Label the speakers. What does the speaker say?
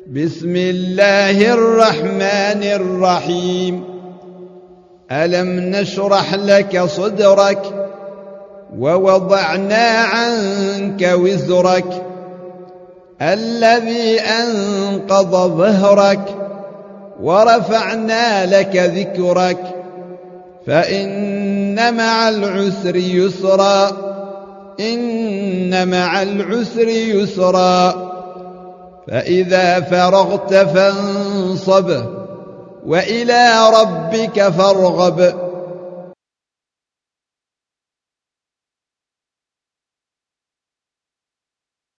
Speaker 1: بسم الله الرحمن الرحيم. ألم نشرح لك صدرك ووضعنا عنك وزرك الذي أنقض ظهرك ورفعنا لك ذكرك فإن مع العسر يسرا إن مع العسر يسرا فإذا فرغت فانصب وإلى ربك فارغب